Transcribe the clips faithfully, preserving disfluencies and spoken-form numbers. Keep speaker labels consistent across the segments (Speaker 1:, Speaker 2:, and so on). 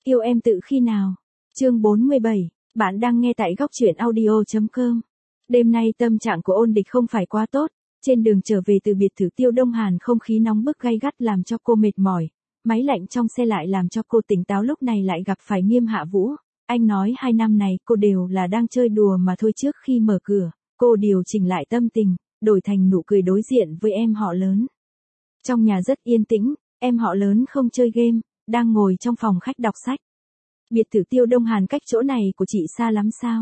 Speaker 1: Yêu em từ khi nào? Chương bốn mươi bảy, bạn đang nghe tại góc truyện audio chấm com. Đêm nay tâm trạng của Ôn Địch không phải quá tốt, trên đường trở về từ biệt thự Tiêu Đông Hàn không khí nóng bức gay gắt làm cho cô mệt mỏi, máy lạnh trong xe lại làm cho cô tỉnh táo lúc này lại gặp phải Nghiêm Hạ Vũ. Anh nói hai năm này cô đều là đang chơi đùa mà thôi, trước khi mở cửa, cô điều chỉnh lại tâm tình, đổi thành nụ cười đối diện với em họ lớn. Trong nhà rất yên tĩnh, em họ lớn không chơi game, đang ngồi trong phòng khách đọc sách. Biệt thự Tiêu Đông Hàn cách chỗ này của chị xa lắm sao?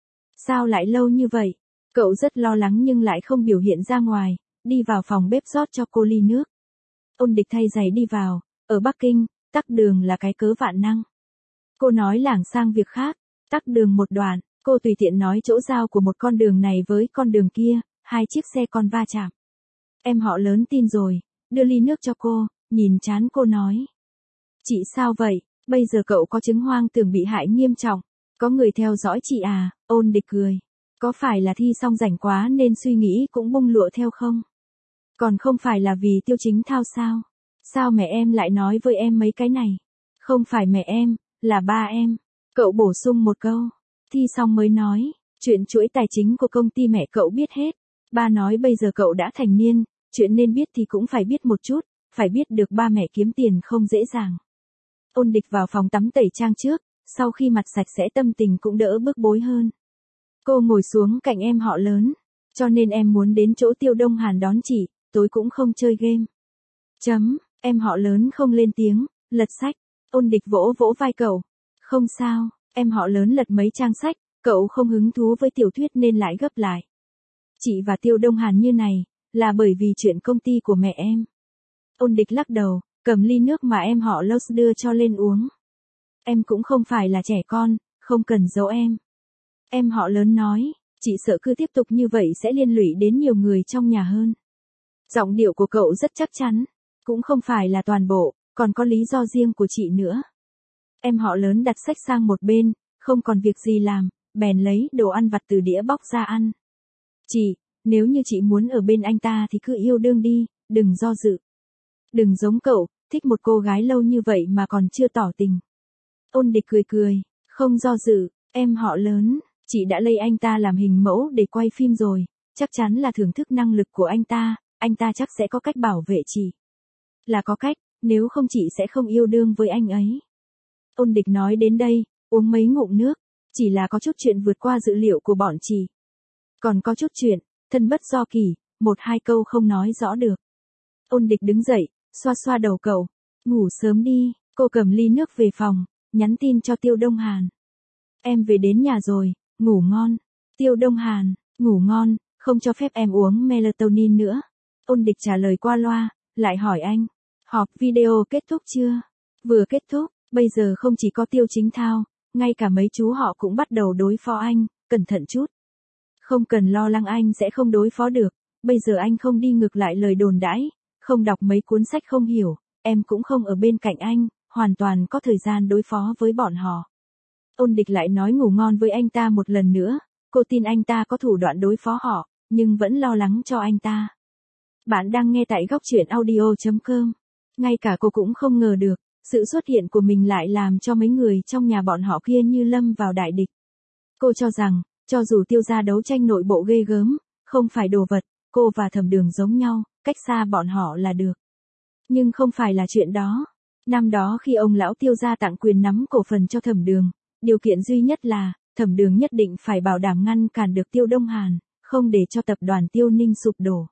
Speaker 1: Sao lại lâu như vậy? Cậu rất lo lắng nhưng lại không biểu hiện ra ngoài, đi vào phòng bếp rót cho cô ly nước. Ôn Địch thay giày đi vào, ở Bắc Kinh, tắc đường là cái cớ vạn năng. Cô nói lảng sang việc khác, tắc đường một đoạn, cô tùy tiện nói chỗ giao của một con đường này với con đường kia, hai chiếc xe con va chạm. Em họ lớn tin rồi, đưa ly nước cho cô, nhìn trán cô nói. Chị sao vậy, bây giờ cậu có chứng hoang tưởng bị hại nghiêm trọng, có người theo dõi chị à? Ôn Địch cười. Có phải là thi xong rảnh quá nên suy nghĩ cũng bung lụa theo không? Còn không phải là vì Tiêu Chính Thao sao? Sao mẹ em lại nói với em mấy cái này? Không phải mẹ em, là ba em. Cậu bổ sung một câu. Thi xong mới nói, chuyện chuỗi tài chính của công ty mẹ cậu biết hết. Ba nói bây giờ cậu đã thành niên, chuyện nên biết thì cũng phải biết một chút, phải biết được ba mẹ kiếm tiền không dễ dàng. Ôn Địch vào phòng tắm tẩy trang trước, sau khi mặt sạch sẽ tâm tình cũng đỡ bức bối hơn. Cô ngồi xuống cạnh em họ lớn, cho nên em muốn đến chỗ Tiêu Đông Hàn đón chị, tối cũng không chơi game. Chấm, em họ lớn không lên tiếng, lật sách. Ôn Địch vỗ vỗ vai cậu. Không sao, em họ lớn lật mấy trang sách, cậu không hứng thú với tiểu thuyết nên lại gấp lại. Chị và Tiêu Đông Hàn như này, là bởi vì chuyện công ty của mẹ em. Ôn Địch lắc đầu, cầm ly nước mà em họ Los đưa cho lên uống. Em cũng không phải là trẻ con, không cần giấu em. Em họ lớn nói, chị sợ cứ tiếp tục như vậy sẽ liên lụy đến nhiều người trong nhà hơn. Giọng điệu của cậu rất chắc chắn, cũng không phải là toàn bộ, còn có lý do riêng của chị nữa. Em họ lớn đặt sách sang một bên, không còn việc gì làm, bèn lấy đồ ăn vặt từ đĩa bóc ra ăn. Chị, nếu như chị muốn ở bên anh ta thì cứ yêu đương đi, đừng do dự. Đừng giống cậu, thích một cô gái lâu như vậy mà còn chưa tỏ tình. Ôn Địch cười cười, không do dự, em họ lớn, chị đã lấy anh ta làm hình mẫu để quay phim rồi, chắc chắn là thưởng thức năng lực của anh ta, anh ta chắc sẽ có cách bảo vệ chị. Là có cách, nếu không chị sẽ không yêu đương với anh ấy. Ôn Địch nói đến đây, uống mấy ngụm nước, chỉ là có chút chuyện vượt qua dự liệu của bọn chị. Còn có chút chuyện, thân bất do kỳ, một hai câu không nói rõ được. Ôn Địch đứng dậy, xoa xoa đầu cậu, ngủ sớm đi, cô cầm ly nước về phòng, nhắn tin cho Tiêu Đông Hàn. Em về đến nhà rồi, ngủ ngon. Tiêu Đông Hàn, ngủ ngon, không cho phép em uống melatonin nữa. Ôn Địch trả lời qua loa, lại hỏi anh, họp video kết thúc chưa? Vừa kết thúc, bây giờ không chỉ có Tiêu Chính Thao, ngay cả mấy chú họ cũng bắt đầu đối phó anh, cẩn thận chút. Không cần lo lắng anh sẽ không đối phó được, bây giờ anh không đi ngược lại lời đồn đãi, không đọc mấy cuốn sách không hiểu, em cũng không ở bên cạnh anh, hoàn toàn có thời gian đối phó với bọn họ. Ôn Địch lại nói ngủ ngon với anh ta một lần nữa, cô tin anh ta có thủ đoạn đối phó họ, nhưng vẫn lo lắng cho anh ta. Bạn đang nghe tại góc truyện audio chấm com. Ngay cả cô cũng không ngờ được, sự xuất hiện của mình lại làm cho mấy người trong nhà bọn họ kia như lâm vào đại địch. Cô cho rằng, cho dù Tiêu gia đấu tranh nội bộ ghê gớm, không phải đồ vật, cô và Thẩm Đường giống nhau, cách xa bọn họ là được. Nhưng không phải là chuyện đó. Năm đó khi ông lão Tiêu gia tặng quyền nắm cổ phần cho Thẩm Đường, điều kiện duy nhất là, Thẩm Đường nhất định phải bảo đảm ngăn cản được Tiêu Đông Hàn, không để cho tập đoàn Tiêu Ninh sụp đổ.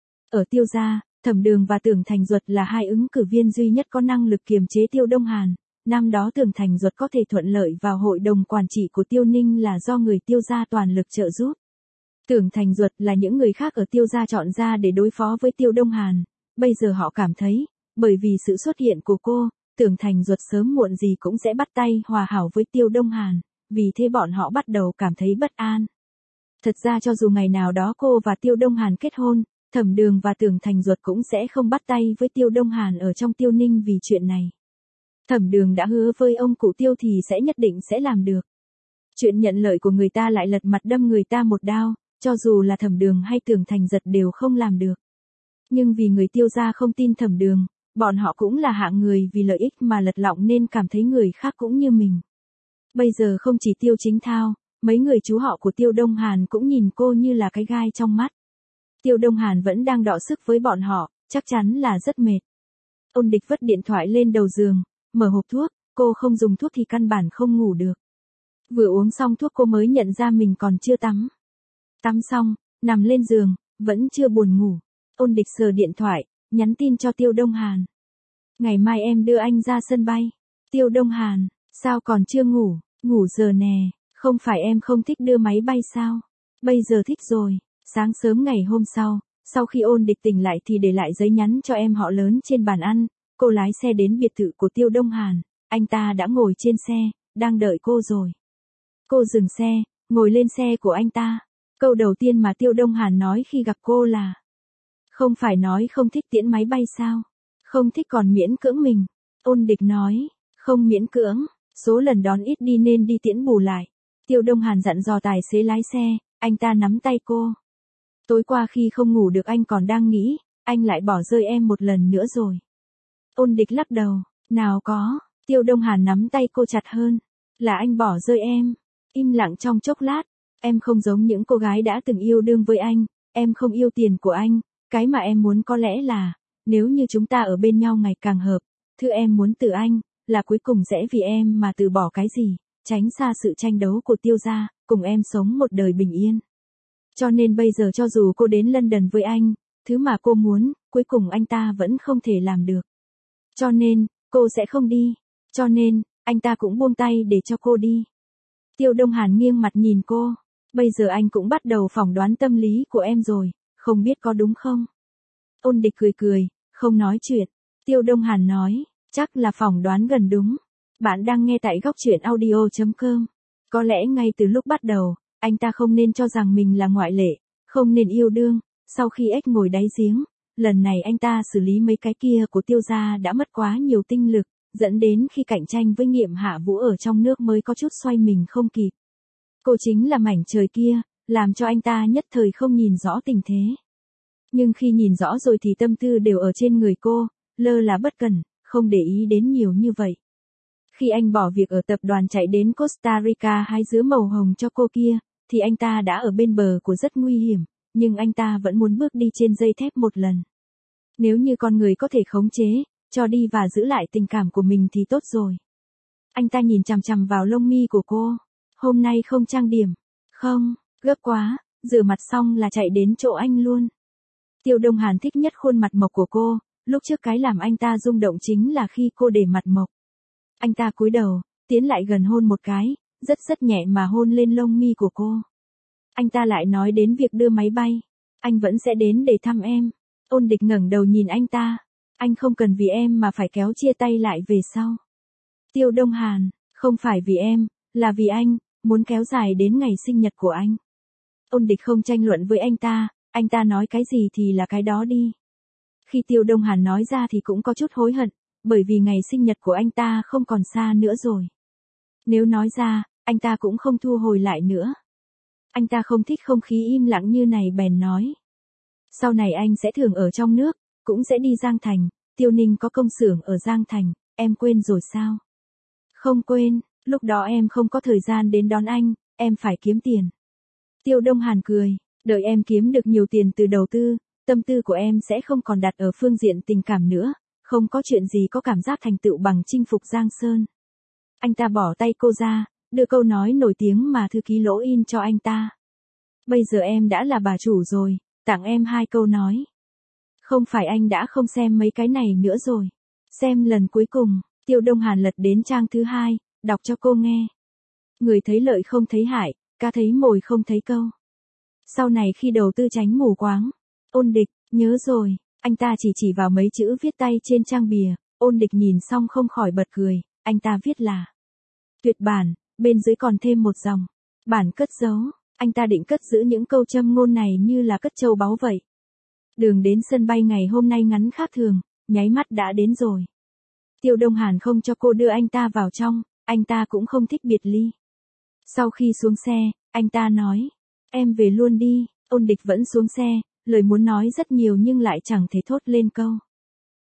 Speaker 1: Ở Tiêu gia, Thẩm Đường và Tưởng Thành Duật là hai ứng cử viên duy nhất có năng lực kiềm chế Tiêu Đông Hàn. Năm đó Tưởng Thành Duật có thể thuận lợi vào hội đồng quản trị của Tiêu Ninh là do người Tiêu gia toàn lực trợ giúp. Tưởng Thành Duật là những người khác ở Tiêu gia chọn ra để đối phó với Tiêu Đông Hàn. Bây giờ họ cảm thấy, bởi vì sự xuất hiện của cô, Tưởng Thành Duật sớm muộn gì cũng sẽ bắt tay hòa hảo với Tiêu Đông Hàn, vì thế bọn họ bắt đầu cảm thấy bất an. Thật ra cho dù ngày nào đó cô và Tiêu Đông Hàn kết hôn, Thẩm Đường và Tưởng Thành Duật cũng sẽ không bắt tay với Tiêu Đông Hàn ở trong Tiêu Ninh vì chuyện này. Thẩm Đường đã hứa với ông cụ Tiêu thì sẽ nhất định sẽ làm được. Chuyện nhận lợi của người ta lại lật mặt đâm người ta một đao, cho dù là Thẩm Đường hay Tưởng Thành Duật đều không làm được. Nhưng vì người Tiêu gia không tin Thẩm Đường, bọn họ cũng là hạng người vì lợi ích mà lật lọng nên cảm thấy người khác cũng như mình. Bây giờ không chỉ Tiêu Chính Thao, mấy người chú họ của Tiêu Đông Hàn cũng nhìn cô như là cái gai trong mắt. Tiêu Đông Hàn vẫn đang đọ sức với bọn họ, chắc chắn là rất mệt. Ôn Địch vứt điện thoại lên đầu giường, mở hộp thuốc, cô không dùng thuốc thì căn bản không ngủ được. Vừa uống xong thuốc cô mới nhận ra mình còn chưa tắm. Tắm xong, nằm lên giường, vẫn chưa buồn ngủ. Ôn Địch sờ điện thoại, nhắn tin cho Tiêu Đông Hàn. Ngày mai em đưa anh ra sân bay. Tiêu Đông Hàn, sao còn chưa ngủ, ngủ giờ nè, không phải em không thích đưa máy bay sao? Bây giờ thích rồi. Sáng sớm ngày hôm sau, sau khi Ôn Địch tỉnh lại thì để lại giấy nhắn cho em họ lớn trên bàn ăn, cô lái xe đến biệt thự của Tiêu Đông Hàn, anh ta đã ngồi trên xe, đang đợi cô rồi. Cô dừng xe, ngồi lên xe của anh ta. Câu đầu tiên mà Tiêu Đông Hàn nói khi gặp cô là: không phải nói không thích tiễn máy bay sao? Không thích còn miễn cưỡng mình. Ôn Địch nói, không miễn cưỡng, số lần đón ít đi nên đi tiễn bù lại. Tiêu Đông Hàn dặn dò tài xế lái xe, anh ta nắm tay cô. Tối qua khi không ngủ được anh còn đang nghĩ, anh lại bỏ rơi em một lần nữa rồi. Ôn Địch lắc đầu, nào có. Tiêu Đông Hàn nắm tay cô chặt hơn. Là anh bỏ rơi em. Im lặng trong chốc lát. Em không giống những cô gái đã từng yêu đương với anh, em không yêu tiền của anh, cái mà em muốn có lẽ là, nếu như chúng ta ở bên nhau ngày càng hợp, thứ em muốn từ anh, là cuối cùng sẽ vì em mà từ bỏ cái gì, tránh xa sự tranh đấu của Tiêu gia, cùng em sống một đời bình yên. Cho nên bây giờ cho dù cô đến London với anh, thứ mà cô muốn, cuối cùng anh ta vẫn không thể làm được. Cho nên, cô sẽ không đi. Cho nên, anh ta cũng buông tay để cho cô đi. Tiêu Đông Hàn nghiêng mặt nhìn cô. Bây giờ anh cũng bắt đầu phỏng đoán tâm lý của em rồi, không biết có đúng không? Ôn Địch cười cười, không nói chuyện. Tiêu Đông Hàn nói, chắc là phỏng đoán gần đúng. Bạn đang nghe tại góc truyện audio chấm com. Có lẽ ngay từ lúc bắt đầu, anh ta không nên cho rằng mình là ngoại lệ, không nên yêu đương. Sau khi ếch ngồi đáy giếng, lần này anh ta xử lý mấy cái kia của Tiêu gia đã mất quá nhiều tinh lực, dẫn đến khi cạnh tranh với Nghiệm Hạ Vũ ở trong nước mới có chút xoay mình không kịp. Cô chính là mảnh trời kia, làm cho anh ta nhất thời không nhìn rõ tình thế. Nhưng khi nhìn rõ rồi thì tâm tư đều ở trên người cô, lơ là bất cẩn, không để ý đến nhiều như vậy. Khi anh bỏ việc ở tập đoàn chạy đến Costa Rica hái dứa màu hồng cho cô kia, thì anh ta đã ở bên bờ của rất nguy hiểm, nhưng anh ta vẫn muốn bước đi trên dây thép một lần. Nếu như con người có thể khống chế, cho đi và giữ lại tình cảm của mình thì tốt rồi. Anh ta nhìn chằm chằm vào lông mi của cô. Hôm nay không trang điểm. Không, gấp quá, rửa mặt xong là chạy đến chỗ anh luôn. Tiêu Đông Hàn thích nhất khuôn mặt mộc của cô, lúc trước cái làm anh ta rung động chính là khi cô để mặt mộc. Anh ta cúi đầu, tiến lại gần hôn một cái, rất rất nhẹ mà hôn lên lông mi của cô. Anh ta lại nói đến việc đưa máy bay. Anh vẫn sẽ đến để thăm em. Ôn Địch ngẩng đầu nhìn anh ta. Anh không cần vì em mà phải kéo chia tay lại về sau. Tiêu Đông Hàn, không phải vì em, là vì anh, muốn kéo dài đến ngày sinh nhật của anh. Ôn Địch không tranh luận với anh ta, anh ta nói cái gì thì là cái đó đi. Khi Tiêu Đông Hàn nói ra thì cũng có chút hối hận, bởi vì ngày sinh nhật của anh ta không còn xa nữa rồi. Nếu nói ra, anh ta cũng không thu hồi lại nữa. Anh ta không thích không khí im lặng như này bèn nói. Sau này anh sẽ thường ở trong nước, cũng sẽ đi Giang Thành, Tiêu Ninh có công xưởng ở Giang Thành, em quên rồi sao? Không quên, lúc đó em không có thời gian đến đón anh, em phải kiếm tiền. Tiêu Đông Hàn cười, đợi em kiếm được nhiều tiền từ đầu tư, tâm tư của em sẽ không còn đặt ở phương diện tình cảm nữa, không có chuyện gì có cảm giác thành tựu bằng chinh phục Giang Sơn. Anh ta bỏ tay cô ra, đưa câu nói nổi tiếng mà thư ký Lỗ in cho anh ta. Bây giờ em đã là bà chủ rồi, tặng em hai câu nói. Không phải anh đã không xem mấy cái này nữa rồi. Xem lần cuối cùng, Tiêu Đông Hàn lật đến trang thứ hai, đọc cho cô nghe. Người thấy lợi không thấy hại, cá thấy mồi không thấy câu. Sau này khi đầu tư tránh mù quáng. Ôn Địch, nhớ rồi, anh ta chỉ chỉ vào mấy chữ viết tay trên trang bìa, Ôn Địch nhìn xong không khỏi bật cười, anh ta viết là tuyệt bản, bên dưới còn thêm một dòng, bản cất giấu, anh ta định cất giữ những câu châm ngôn này như là cất châu báu vậy. Đường đến sân bay ngày hôm nay ngắn khác thường, nháy mắt đã đến rồi. Tiêu Đông Hàn không cho cô đưa anh ta vào trong, anh ta cũng không thích biệt ly. Sau khi xuống xe, anh ta nói, em về luôn đi. Ôn Địch vẫn xuống xe, lời muốn nói rất nhiều nhưng lại chẳng thể thốt lên câu.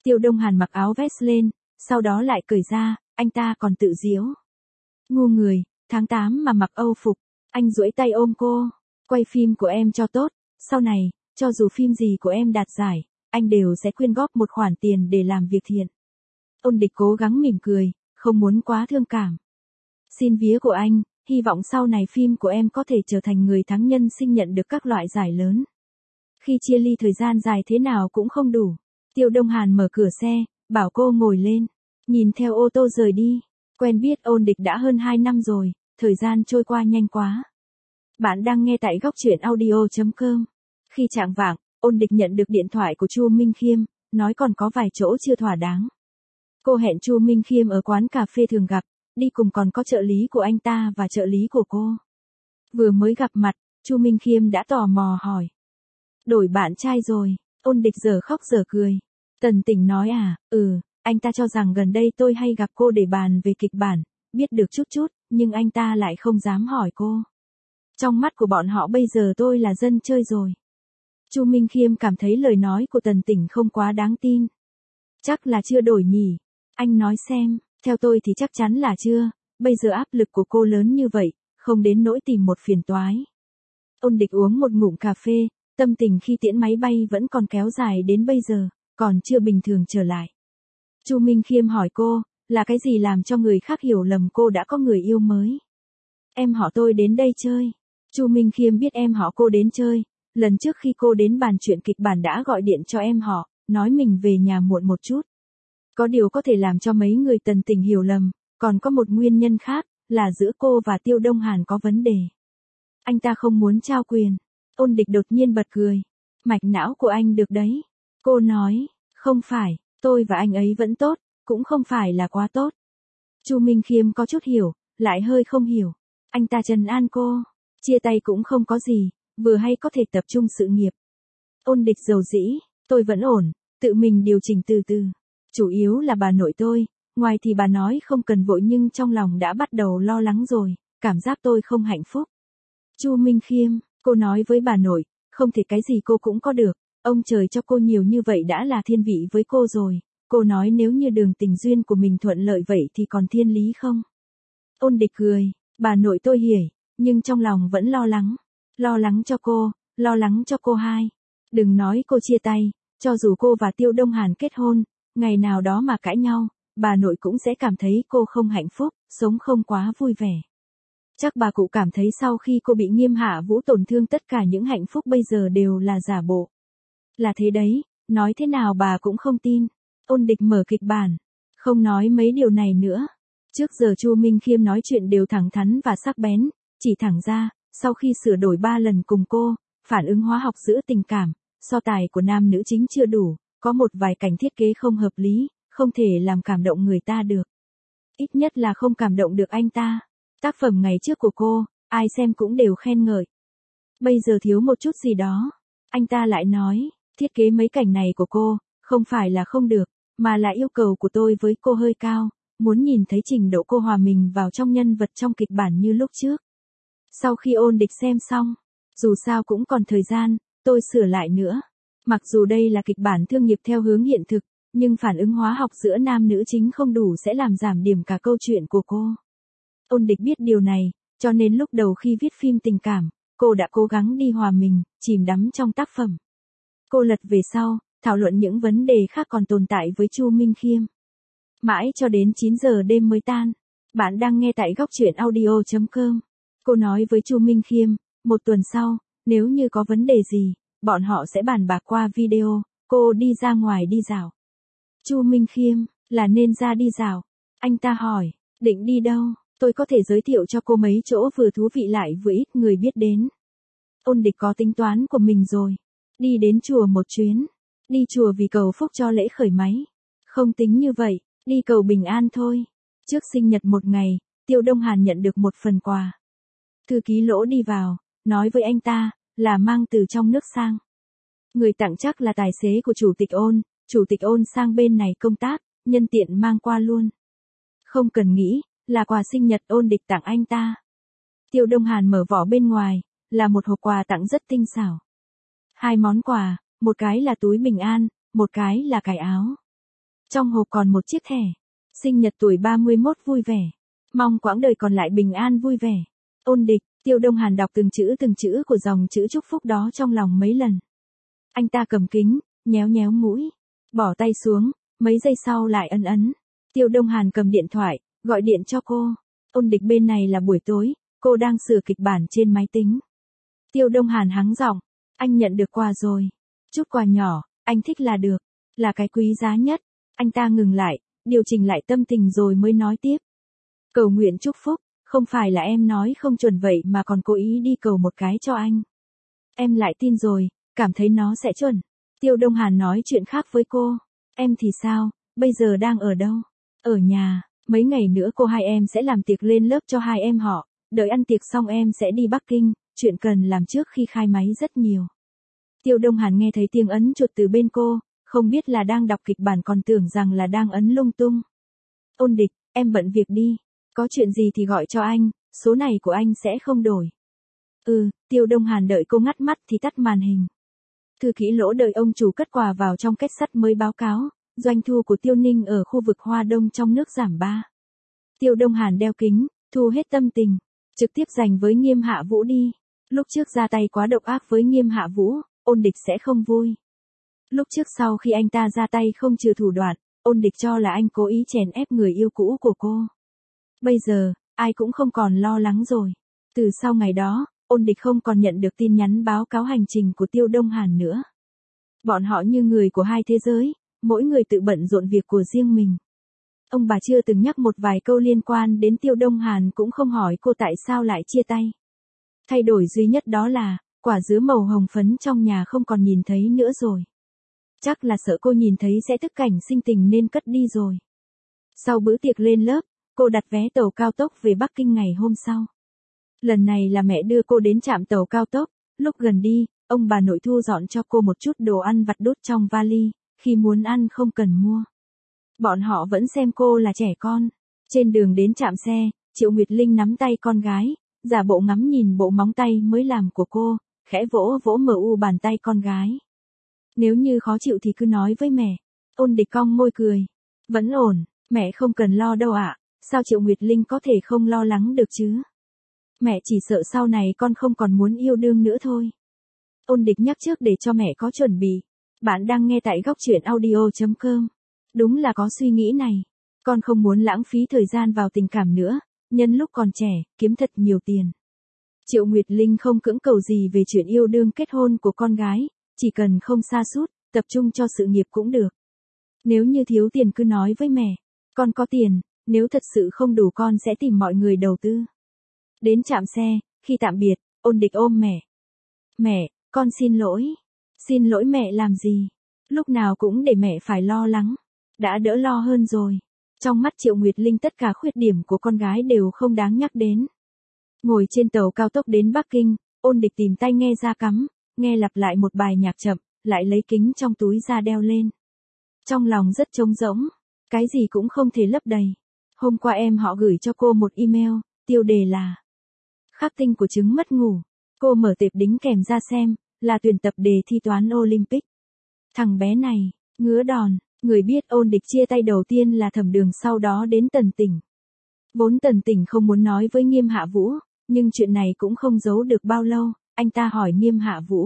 Speaker 1: Tiêu Đông Hàn mặc áo vest lên, sau đó lại cởi ra, anh ta còn tự giễu. Ngu người, tháng tám mà mặc Âu phục, anh duỗi tay ôm cô, quay phim của em cho tốt, sau này, cho dù phim gì của em đạt giải, anh đều sẽ quyên góp một khoản tiền để làm việc thiện. Ôn Địch cố gắng mỉm cười, không muốn quá thương cảm. Xin vía của anh, hy vọng sau này phim của em có thể trở thành người thắng nhân sinh nhận được các loại giải lớn. Khi chia ly thời gian dài thế nào cũng không đủ. Tiêu Đông Hàn mở cửa xe, bảo cô ngồi lên, nhìn theo ô tô rời đi. Quen biết Ôn Địch đã hơn hai năm rồi, thời gian trôi qua nhanh quá. Bạn đang nghe tại góc truyện audio chấm com. Khi chạng vạng, Ôn Địch nhận được điện thoại của Chu Minh Khiêm, nói còn có vài chỗ chưa thỏa đáng. Cô hẹn Chu Minh Khiêm ở quán cà phê thường gặp, đi cùng còn có trợ lý của anh ta và trợ lý của cô. Vừa mới gặp mặt, Chu Minh Khiêm đã tò mò hỏi. Đổi bạn trai rồi, Ôn Địch giờ khóc giờ cười. Tần Tỉnh nói à, ừ, anh ta cho rằng gần đây tôi hay gặp cô để bàn về kịch bản, biết được chút chút, nhưng anh ta lại không dám hỏi cô. Trong mắt của bọn họ bây giờ tôi là dân chơi rồi. Chu Minh Khiêm cảm thấy lời nói của Tần Tỉnh không quá đáng tin. Chắc là chưa đổi nhỉ, anh nói xem, theo tôi thì chắc chắn là chưa, bây giờ áp lực của cô lớn như vậy, không đến nỗi tìm một phiền toái. Ôn Địch uống một ngụm cà phê, tâm tình khi tiễn máy bay vẫn còn kéo dài đến bây giờ, còn chưa bình thường trở lại. Chu Minh Khiêm hỏi cô, là cái gì làm cho người khác hiểu lầm cô đã có người yêu mới? Em họ tôi đến đây chơi. Chu Minh Khiêm biết em họ cô đến chơi, lần trước khi cô đến bàn chuyện kịch bản đã gọi điện cho em họ, nói mình về nhà muộn một chút. Có điều có thể làm cho mấy người Tần Tỉnh hiểu lầm, còn có một nguyên nhân khác, là giữa cô và Tiêu Đông Hàn có vấn đề. Anh ta không muốn trao quyền. Ôn Địch đột nhiên bật cười. Mạch não của anh được đấy. Cô nói, không phải, tôi và anh ấy vẫn tốt, cũng không phải là quá tốt. Chu Minh Khiêm có chút hiểu, lại hơi không hiểu. Anh ta trấn an cô, chia tay cũng không có gì, vừa hay có thể tập trung sự nghiệp. Ôn Địch dầu dĩ, tôi vẫn ổn, tự mình điều chỉnh từ từ. Chủ yếu là bà nội tôi, ngoài thì bà nói không cần vội nhưng trong lòng đã bắt đầu lo lắng rồi, cảm giác tôi không hạnh phúc. Chu Minh Khiêm, cô nói với bà nội, không thể cái gì cô cũng có được, ông trời cho cô nhiều như vậy đã là thiên vị với cô rồi, cô nói nếu như đường tình duyên của mình thuận lợi vậy thì còn thiên lý không? Ôn Địch cười, bà nội tôi hiểu, nhưng trong lòng vẫn lo lắng, lo lắng cho cô, lo lắng cho cô hai. Đừng nói cô chia tay, cho dù cô và Tiêu Đông Hàn kết hôn, ngày nào đó mà cãi nhau, bà nội cũng sẽ cảm thấy cô không hạnh phúc, sống không quá vui vẻ. Chắc bà cụ cảm thấy sau khi cô bị Nghiêm Hạ Vũ tổn thương tất cả những hạnh phúc bây giờ đều là giả bộ. Là thế đấy, nói thế nào bà cũng không tin. Ôn Địch mở kịch bản, không nói mấy điều này nữa. Trước giờ Chu Minh Khiêm nói chuyện đều thẳng thắn và sắc bén, chỉ thẳng ra, sau khi sửa đổi ba lần cùng cô, phản ứng hóa học giữa tình cảm, so tài của nam nữ chính chưa đủ, có một vài cảnh thiết kế không hợp lý, không thể làm cảm động người ta được. Ít nhất là không cảm động được anh ta. Tác phẩm ngày trước của cô, ai xem cũng đều khen ngợi. Bây giờ thiếu một chút gì đó. Anh ta lại nói, thiết kế mấy cảnh này của cô, không phải là không được, mà là yêu cầu của tôi với cô hơi cao, muốn nhìn thấy trình độ cô hòa mình vào trong nhân vật trong kịch bản như lúc trước. Sau khi Ôn Địch xem xong, dù sao cũng còn thời gian, tôi sửa lại nữa. Mặc dù đây là kịch bản thương nghiệp theo hướng hiện thực, nhưng phản ứng hóa học giữa nam nữ chính không đủ sẽ làm giảm điểm cả câu chuyện của cô. Ôn Địch biết điều này, cho nên lúc đầu khi viết phim tình cảm, cô đã cố gắng đi hòa mình, chìm đắm trong tác phẩm. Cô lật về sau, thảo luận những vấn đề khác còn tồn tại với Chu Minh Khiêm. Mãi cho đến chín giờ đêm mới tan. Bạn đang nghe tại góc truyện audio chấm com. Cô nói với Chu Minh Khiêm, một tuần sau, nếu như có vấn đề gì, bọn họ sẽ bàn bạc qua video, cô đi ra ngoài đi dạo. Chu Minh Khiêm, là nên ra đi dạo. Anh ta hỏi, định đi đâu? Tôi có thể giới thiệu cho cô mấy chỗ vừa thú vị lại vừa ít người biết đến. Ôn Địch có tính toán của mình rồi. Đi đến chùa một chuyến. Đi chùa vì cầu phúc cho lễ khởi máy. Không tính như vậy, đi cầu bình an thôi. Trước sinh nhật một ngày, Tiêu Đông Hàn nhận được một phần quà. Thư ký Lỗ đi vào, nói với anh ta, là mang từ trong nước sang. Người tặng chắc là tài xế của chủ tịch Ôn, chủ tịch Ôn sang bên này công tác, nhân tiện mang qua luôn. Không cần nghĩ, là quà sinh nhật Ôn Địch tặng anh ta. Tiêu Đông Hàn mở vỏ bên ngoài, là một hộp quà tặng rất tinh xảo. Hai món quà, một cái là túi bình an, một cái là cài áo. Trong hộp còn một chiếc thẻ. Sinh nhật tuổi ba mươi mốt vui vẻ. Mong quãng đời còn lại bình an vui vẻ. Ôn Địch. Tiêu Đông Hàn đọc từng chữ từng chữ của dòng chữ chúc phúc đó trong lòng mấy lần. Anh ta cầm kính, nhéo nhéo mũi, bỏ tay xuống, mấy giây sau lại ấn ấn. Tiêu Đông Hàn cầm điện thoại, gọi điện cho cô. Ôn Địch bên này là buổi tối, cô đang sửa kịch bản trên máy tính. Tiêu Đông Hàn hắng giọng, anh nhận được quà rồi. Chút quà nhỏ, anh thích là được, là cái quý giá nhất. Anh ta ngừng lại, điều chỉnh lại tâm tình rồi mới nói tiếp. Cầu nguyện chúc phúc, không phải là em nói không chuẩn vậy mà còn cố ý đi cầu một cái cho anh. Em lại tin rồi, cảm thấy nó sẽ chuẩn. Tiêu Đông Hàn nói chuyện khác với cô. Em thì sao, bây giờ đang ở đâu? Ở nhà, mấy ngày nữa cô hai em sẽ làm tiệc lên lớp cho hai em họ. Đợi ăn tiệc xong em sẽ đi Bắc Kinh, chuyện cần làm trước khi khai máy rất nhiều. Tiêu Đông Hàn nghe thấy tiếng ấn chuột từ bên cô, không biết là đang đọc kịch bản còn tưởng rằng là đang ấn lung tung. Ôn Địch, em bận việc đi. Có chuyện gì thì gọi cho anh, số này của anh sẽ không đổi. Ừ, Tiêu Đông Hàn đợi cô ngắt mắt thì tắt màn hình. Thư ký Lỗ đợi ông chủ cất quà vào trong két sắt mới báo cáo, doanh thu của Tiêu Ninh ở khu vực Hoa Đông trong nước giảm ba. Tiêu Đông Hàn đeo kính, thu hết tâm tình, trực tiếp giành với Nghiêm Hạ Vũ đi. Lúc trước ra tay quá độc ác với Nghiêm Hạ Vũ, Ôn Địch sẽ không vui. Lúc trước sau khi anh ta ra tay không trừ thủ đoạn, Ôn Địch cho là anh cố ý chèn ép người yêu cũ của cô. Bây giờ, ai cũng không còn lo lắng rồi. Từ sau ngày đó, Ôn Địch không còn nhận được tin nhắn báo cáo hành trình của Tiêu Đông Hàn nữa. Bọn họ như người của hai thế giới, mỗi người tự bận rộn việc của riêng mình. Ông bà chưa từng nhắc một vài câu liên quan đến Tiêu Đông Hàn cũng không hỏi cô tại sao lại chia tay. Thay đổi duy nhất đó là, quả dứa màu hồng phấn trong nhà không còn nhìn thấy nữa rồi. Chắc là sợ cô nhìn thấy sẽ tức cảnh sinh tình nên cất đi rồi. Sau bữa tiệc lên lớp, cô đặt vé tàu cao tốc về Bắc Kinh ngày hôm sau. Lần này là mẹ đưa cô đến trạm tàu cao tốc, lúc gần đi, ông bà nội thu dọn cho cô một chút đồ ăn vặt đút trong vali, khi muốn ăn không cần mua. Bọn họ vẫn xem cô là trẻ con. Trên đường đến trạm xe, Triệu Nguyệt Linh nắm tay con gái, giả bộ ngắm nhìn bộ móng tay mới làm của cô, khẽ vỗ vỗ mờ u bàn tay con gái. Nếu như khó chịu thì cứ nói với mẹ. Ôn Địch cong môi cười. Vẫn ổn, mẹ không cần lo đâu ạ. Sao Triệu Nguyệt Linh có thể không lo lắng được chứ? Mẹ chỉ sợ sau này con không còn muốn yêu đương nữa thôi. Ôn Địch nhắc trước để cho mẹ có chuẩn bị. Bạn đang nghe tại góc truyện audio chấm com. Đúng là có suy nghĩ này. Con không muốn lãng phí thời gian vào tình cảm nữa, nhân lúc còn trẻ, kiếm thật nhiều tiền. Triệu Nguyệt Linh không cưỡng cầu gì về chuyện yêu đương kết hôn của con gái, chỉ cần không sa sút, tập trung cho sự nghiệp cũng được. Nếu như thiếu tiền cứ nói với mẹ, con có tiền, nếu thật sự không đủ con sẽ tìm mọi người đầu tư. Đến trạm xe, khi tạm biệt, Ôn Địch ôm mẹ. Mẹ, con xin lỗi. Xin lỗi mẹ làm gì? Lúc nào cũng để mẹ phải lo lắng. Đã đỡ lo hơn rồi. Trong mắt Triệu Nguyệt Linh tất cả khuyết điểm của con gái đều không đáng nhắc đến. Ngồi trên tàu cao tốc đến Bắc Kinh, Ôn Địch tìm tai nghe ra cắm, nghe lặp lại một bài nhạc chậm, lại lấy kính trong túi ra đeo lên. Trong lòng rất trống rỗng, cái gì cũng không thể lấp đầy. Hôm qua em họ gửi cho cô một email, tiêu đề là khắc tinh của trứng mất ngủ. Cô mở tệp đính kèm ra xem, là tuyển tập đề thi toán Olympic. Thằng bé này, ngứa đòn, người biết Ôn Địch chia tay đầu tiên là Thẩm Đường, sau đó đến Tần Tỉnh. Vốn Tần Tỉnh không muốn nói với Nghiêm Hạ Vũ, nhưng chuyện này cũng không giấu được bao lâu, anh ta hỏi Nghiêm Hạ Vũ.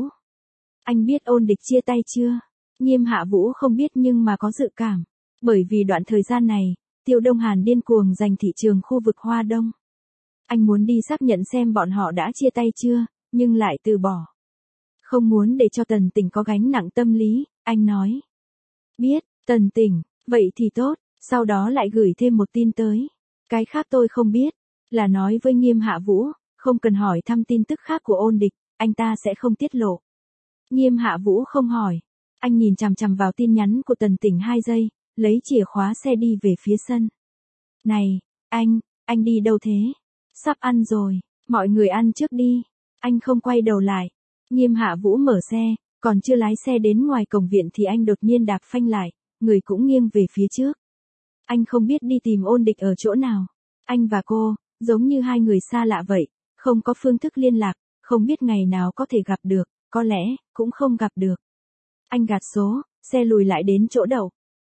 Speaker 1: Anh biết Ôn Địch chia tay chưa? Nghiêm Hạ Vũ không biết nhưng mà có dự cảm. Bởi vì đoạn thời gian này, Tiêu Đông Hàn điên cuồng giành thị trường khu vực Hoa Đông. Anh muốn đi xác nhận xem bọn họ đã chia tay chưa, nhưng lại từ bỏ. Không muốn để cho Tần Tỉnh có gánh nặng tâm lý, anh nói. Biết, Tần Tỉnh, vậy thì tốt, sau đó lại gửi thêm một tin tới. Cái khác tôi không biết, là nói với Nghiêm Hạ Vũ, không cần hỏi thăm tin tức khác của Ôn Địch, anh ta sẽ không tiết lộ. Nghiêm Hạ Vũ không hỏi, anh nhìn chằm chằm vào tin nhắn của Tần Tỉnh hai giây, lấy chìa khóa xe đi về phía sân. Này, anh, anh đi đâu thế? Sắp ăn rồi, mọi người ăn trước đi. Anh không quay đầu lại. Nghiêm Hạ Vũ mở xe, còn chưa lái xe đến ngoài cổng viện thì anh đột nhiên đạp phanh lại, người cũng nghiêng về phía trước. Anh không biết đi tìm Ôn Địch ở chỗ nào. Anh và cô, giống như hai người xa lạ vậy, không có phương thức liên lạc, không biết ngày nào có thể gặp được, có lẽ, cũng không gặp được. Anh gạt số, xe lùi lại đến chỗ đậu.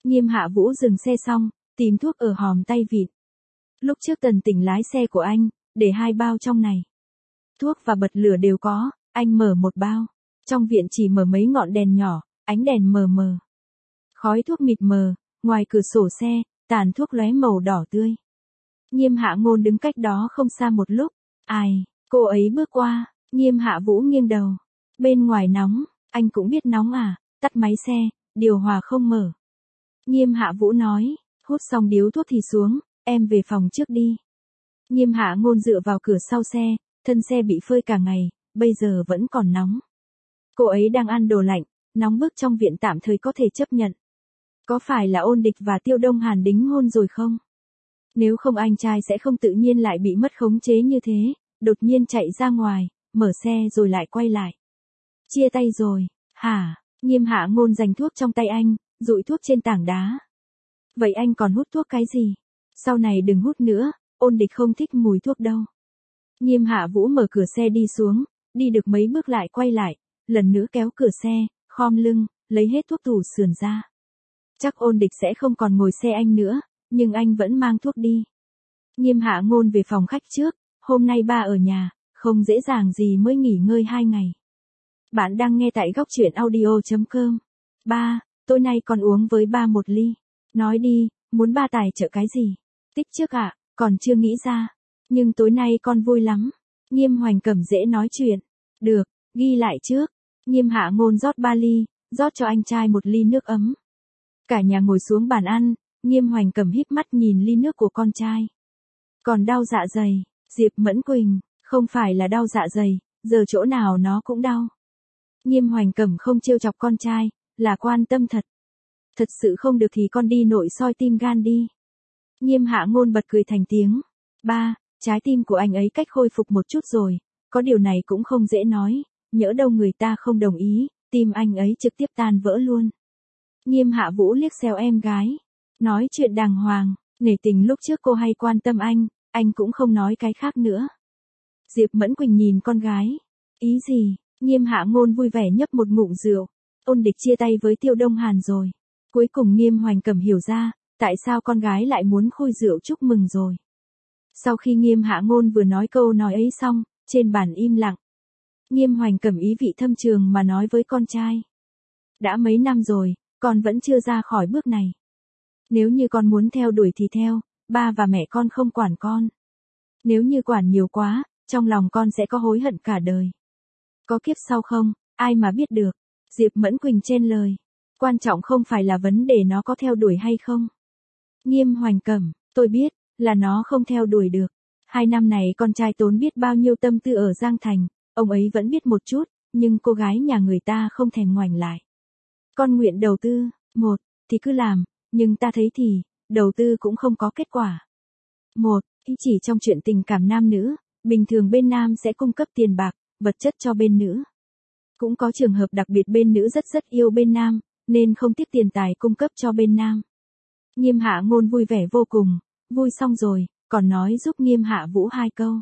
Speaker 1: Nghiêm Hạ Vũ dừng xe xong, tìm thuốc ở hòm tay vịn. Lúc trước Tần Tỉnh lái xe của anh, để hai bao trong này. Thuốc và bật lửa đều có, anh mở một bao. Trong viện chỉ mở mấy ngọn đèn nhỏ, ánh đèn mờ mờ. Khói thuốc mịt mờ, ngoài cửa sổ xe, tàn thuốc lóe màu đỏ tươi. Nghiêm Hạ Ngôn đứng cách đó không xa một lúc. Ai, cô ấy bước qua, Nghiêm Hạ Vũ nghiêng đầu. Bên ngoài nóng, anh cũng biết nóng à, tắt máy xe, điều hòa không mở. Nghiêm Hạ Vũ nói, hút xong điếu thuốc thì xuống, em về phòng trước đi. Nghiêm Hạ Ngôn dựa vào cửa sau xe, thân xe bị phơi cả ngày, bây giờ vẫn còn nóng. Cô ấy đang ăn đồ lạnh, nóng bức trong viện tạm thời có thể chấp nhận. Có phải là Ôn Địch và Tiêu Đông Hàn đính hôn rồi không? Nếu không anh trai sẽ không tự nhiên lại bị mất khống chế như thế, đột nhiên chạy ra ngoài, mở xe rồi lại quay lại. Chia tay rồi, hả? Nghiêm Hạ Ngôn giành thuốc trong tay anh, dụi thuốc trên tảng đá. Vậy anh còn hút thuốc cái gì? Sau này đừng hút nữa, Ôn Địch không thích mùi thuốc đâu. Nghiêm Hạ Vũ mở cửa xe đi xuống, đi được mấy bước lại quay lại, lần nữa kéo cửa xe, khom lưng, lấy hết thuốc tủ sườn ra. Chắc Ôn Địch sẽ không còn ngồi xe anh nữa, nhưng anh vẫn mang thuốc đi. Nghiêm Hạ Ngôn về phòng khách trước, hôm nay ba ở nhà, không dễ dàng gì mới nghỉ ngơi hai ngày. Bạn đang nghe tại góc truyện audio chấm com. Ba, tối nay con uống với ba một ly. Nói đi, muốn ba tài trợ cái gì? Tích trước ạ, à, còn chưa nghĩ ra. Nhưng tối nay con vui lắm. Nghiêm Hoành Cẩm dễ nói chuyện. Được, ghi lại trước. Nghiêm Hạ Ngôn rót ba ly, rót cho anh trai một ly nước ấm. Cả nhà ngồi xuống bàn ăn, Nghiêm Hoành Cẩm híp mắt nhìn ly nước của con trai. Còn đau dạ dày, Diệp Mẫn Quỳnh, không phải là đau dạ dày, giờ chỗ nào nó cũng đau. Nghiêm Hoành Cẩm không trêu chọc con trai, là quan tâm thật. Thật sự không được thì con đi nội soi tim gan đi. Nghiêm Hạ Ngôn bật cười thành tiếng. Ba, trái tim của anh ấy cách khôi phục một chút rồi, có điều này cũng không dễ nói, nhỡ đâu người ta không đồng ý, tim anh ấy trực tiếp tan vỡ luôn. Nghiêm Hạ Vũ liếc xéo em gái, nói chuyện đàng hoàng, nể tình lúc trước cô hay quan tâm anh, anh cũng không nói cái khác nữa. Diệp Mẫn Quỳnh nhìn con gái, ý gì? Nghiêm Hạ Ngôn vui vẻ nhấp một ngụm rượu. Ôn Địch chia tay với Tiêu Đông Hàn rồi. Cuối cùng Nghiêm Hoành Cẩm hiểu ra, tại sao con gái lại muốn khui rượu chúc mừng rồi. Sau khi Nghiêm Hạ Ngôn vừa nói câu nói ấy xong, trên bàn im lặng. Nghiêm Hoành Cẩm ý vị thâm trường mà nói với con trai. Đã mấy năm rồi, con vẫn chưa ra khỏi bước này. Nếu như con muốn theo đuổi thì theo, ba và mẹ con không quản con. Nếu như quản nhiều quá, trong lòng con sẽ có hối hận cả đời. Có kiếp sau không, ai mà biết được. Diệp Mẫn Quỳnh chen lời. Quan trọng không phải là vấn đề nó có theo đuổi hay không. Nghiêm Hoành Cẩm, tôi biết, là nó không theo đuổi được. Hai năm này con trai tốn biết bao nhiêu tâm tư ở Giang Thành, ông ấy vẫn biết một chút, nhưng cô gái nhà người ta không thèm ngoảnh lại. Con nguyện đầu tư, một, thì cứ làm, nhưng ta thấy thì, đầu tư cũng không có kết quả. Một, chỉ trong chuyện tình cảm nam nữ, bình thường bên nam sẽ cung cấp tiền bạc, vật chất cho bên nữ. Cũng có trường hợp đặc biệt bên nữ rất rất yêu bên nam, nên không tiếc tiền tài cung cấp cho bên nam. Nghiêm Hạ Ngôn vui vẻ vô cùng, vui xong rồi, còn nói giúp Nghiêm Hạ Vũ hai câu.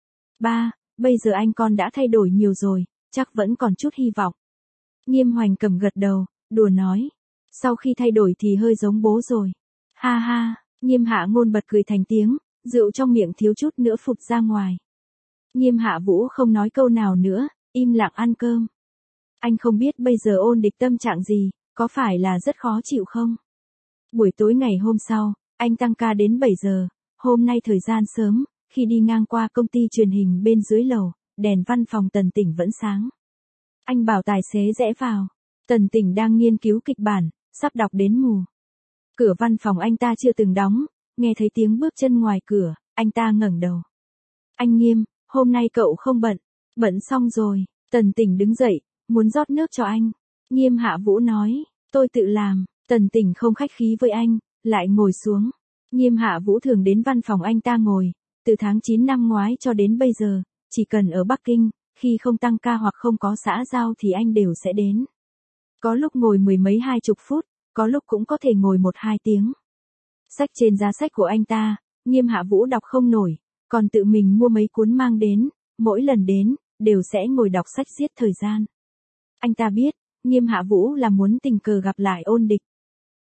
Speaker 1: Ba, bây giờ anh con đã thay đổi nhiều rồi, chắc vẫn còn chút hy vọng. Nghiêm Hoành Cẩm gật đầu, đùa nói. Sau khi thay đổi thì hơi giống bố rồi. Ha ha, Nghiêm Hạ Ngôn bật cười thành tiếng, rượu trong miệng thiếu chút nữa phụt ra ngoài. Nghiêm Hạ Vũ không nói câu nào nữa, im lặng ăn cơm. Anh không biết bây giờ Ôn Địch tâm trạng gì, có phải là rất khó chịu không? Buổi tối ngày hôm sau, anh tăng ca đến bảy giờ, hôm nay thời gian sớm, khi đi ngang qua công ty truyền hình bên dưới lầu, đèn văn phòng Tần Tỉnh vẫn sáng. Anh bảo tài xế rẽ vào. Tần Tỉnh đang nghiên cứu kịch bản, sắp đọc đến mù. Cửa văn phòng anh ta chưa từng đóng, nghe thấy tiếng bước chân ngoài cửa, anh ta ngẩng đầu. Anh Nghiêm, hôm nay cậu không bận. Bận xong rồi, Tần Tỉnh đứng dậy, muốn rót nước cho anh. Nghiêm Hạ Vũ nói, tôi tự làm. Tần Tỉnh không khách khí với anh, lại ngồi xuống. Nghiêm Hạ Vũ thường đến văn phòng anh ta ngồi, từ tháng chín năm ngoái cho đến bây giờ, chỉ cần ở Bắc Kinh, khi không tăng ca hoặc không có xã giao thì anh đều sẽ đến. Có lúc ngồi mười mấy hai chục phút, có lúc cũng có thể ngồi một hai tiếng. Sách trên giá sách của anh ta, Nghiêm Hạ Vũ đọc không nổi, còn tự mình mua mấy cuốn mang đến, mỗi lần đến, đều sẽ ngồi đọc sách giết thời gian. Anh ta biết, Nghiêm Hạ Vũ là muốn tình cờ gặp lại Ôn Địch.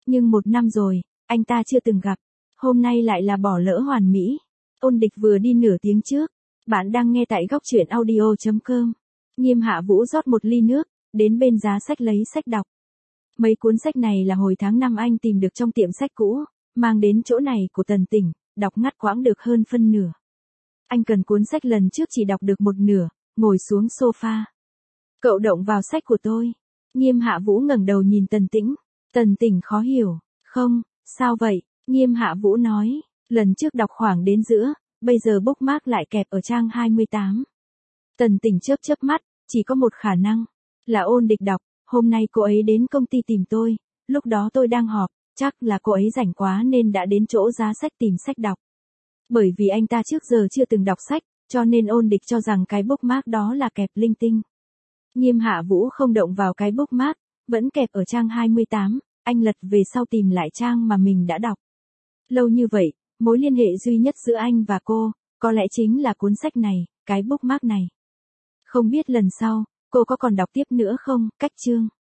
Speaker 1: Nhưng một năm rồi, anh ta chưa từng gặp. Hôm nay lại là bỏ lỡ hoàn mỹ. Ôn Địch vừa đi nửa tiếng trước. Bạn đang nghe tại góc truyện audio.com. Nghiêm Hạ Vũ rót một ly nước, đến bên giá sách lấy sách đọc. Mấy cuốn sách này là hồi tháng năm anh tìm được trong tiệm sách cũ, mang đến chỗ này của Tần Tỉnh, đọc ngắt quãng được hơn phân nửa. Anh cần cuốn sách lần trước chỉ đọc được một nửa, ngồi xuống sofa. Cậu động vào sách của tôi. Nghiêm Hạ Vũ ngẩng đầu nhìn Tần Tĩnh. Tần Tỉnh khó hiểu. Không, sao vậy? Nghiêm Hạ Vũ nói, lần trước đọc khoảng đến giữa, bây giờ bookmark lại kẹp ở trang hai mươi tám. Tần Tỉnh chớp chớp mắt, chỉ có một khả năng, là Ôn Địch đọc, hôm nay cô ấy đến công ty tìm tôi, lúc đó tôi đang họp, chắc là cô ấy rảnh quá nên đã đến chỗ giá sách tìm sách đọc. Bởi vì anh ta trước giờ chưa từng đọc sách, cho nên Ôn Địch cho rằng cái bookmark đó là kẹp linh tinh. Nghiêm Hạ Vũ không động vào cái bookmark, vẫn kẹp ở trang hai mươi tám, anh lật về sau tìm lại trang mà mình đã đọc. Lâu như vậy, mối liên hệ duy nhất giữa anh và cô, có lẽ chính là cuốn sách này, cái bookmark này. Không biết lần sau, cô có còn đọc tiếp nữa không? Cách chương